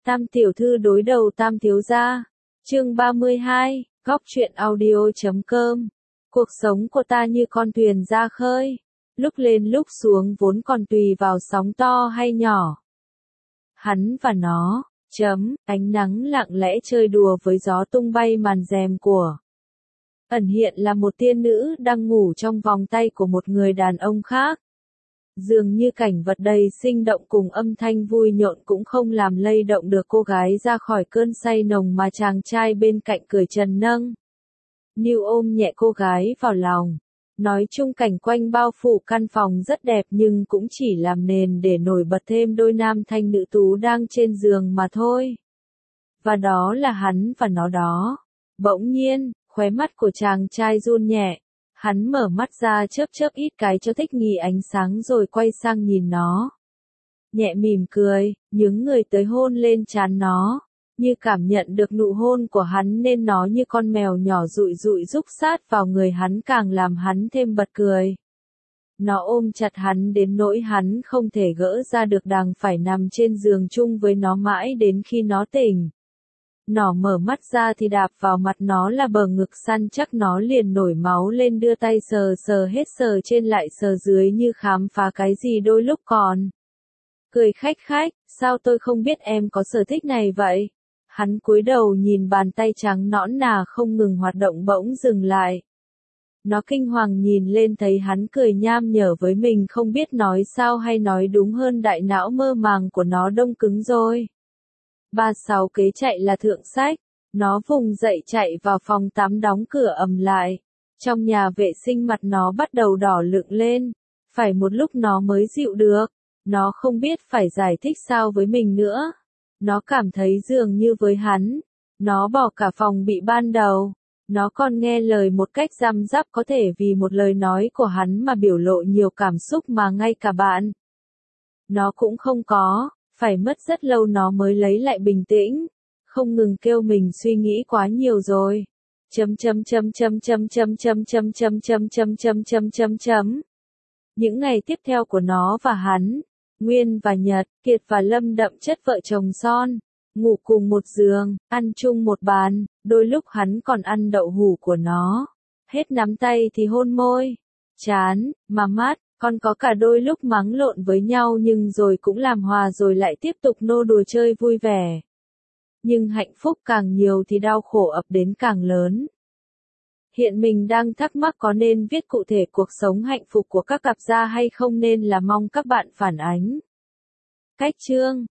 Tam tiểu thư đối đầu Tam thiếu gia. Chương 32, góc truyện audio.com. Cuộc sống của ta như con thuyền ra khơi, lúc lên lúc xuống vốn còn tùy vào sóng to hay nhỏ. Hắn và nó, ánh nắng lặng lẽ chơi đùa với gió tung bay màn rèm của. Ẩn hiện là một tiên nữ đang ngủ trong vòng tay của một người đàn ông khác. Dường như cảnh vật đầy sinh động cùng âm thanh vui nhộn cũng không làm lay động được cô gái ra khỏi cơn say nồng mà chàng trai bên cạnh cười trần nâng niu ôm nhẹ cô gái vào lòng. Nói chung cảnh quanh bao phủ căn phòng rất đẹp nhưng cũng chỉ làm nền để nổi bật thêm đôi nam thanh nữ tú đang trên giường mà thôi. Và đó là hắn và nó đó. Bỗng nhiên, khóe mắt của chàng trai run nhẹ. Hắn mở mắt ra chớp chớp ít cái cho thích nghi ánh sáng rồi quay sang nhìn nó. Nhẹ mỉm cười, nhướng người tới hôn lên trán nó. Như cảm nhận được nụ hôn của hắn nên nó như con mèo nhỏ rụi rụi rúc sát vào người hắn càng làm hắn thêm bật cười. Nó ôm chặt hắn đến nỗi hắn không thể gỡ ra được đành phải nằm trên giường chung với nó mãi đến khi nó tỉnh. Nó mở mắt ra thì đạp vào mặt nó là bờ ngực săn chắc nó liền nổi máu lên đưa tay sờ sờ hết sờ trên lại sờ dưới như khám phá cái gì đôi lúc còn. Cười khách khách, sao tôi không biết em có sở thích này vậy? Hắn cúi đầu nhìn bàn tay trắng nõn nà không ngừng hoạt động bỗng dừng lại. Nó kinh hoàng nhìn lên thấy hắn cười nham nhở với mình không biết nói sao hay nói đúng hơn đại não mơ màng của nó đông cứng rồi. 36 kế chạy là thượng sách. Nó vùng dậy chạy vào phòng tắm đóng cửa ầm lại. Trong nhà vệ sinh mặt nó bắt đầu đỏ lựng lên. Phải một lúc nó mới dịu được. Nó không biết phải giải thích sao với mình nữa. Nó cảm thấy dường như với hắn. Nó bỏ cả phòng bị ban đầu. Nó còn nghe lời một cách răm rắp có thể vì một lời nói của hắn mà biểu lộ nhiều cảm xúc mà ngay cả bạn. Nó cũng không có. Phải mất rất lâu nó mới lấy lại bình tĩnh, không ngừng kêu mình suy nghĩ quá nhiều rồi. Những ngày tiếp theo của nó và hắn, Nguyên và Nhật, Kiệt và Lâm đậm chất vợ chồng son, ngủ cùng một giường, ăn chung một bàn, đôi lúc hắn còn ăn đậu hũ của nó. Hết nắm tay thì hôn môi, trán, mà mắt. Còn có cả đôi lúc mắng lộn với nhau nhưng rồi cũng làm hòa rồi lại tiếp tục nô đùa chơi vui vẻ. Nhưng hạnh phúc càng nhiều thì đau khổ ập đến càng lớn. Hiện mình đang thắc mắc có nên viết cụ thể cuộc sống hạnh phúc của các cặp gia hay không nên là mong các bạn phản ánh. Cách chương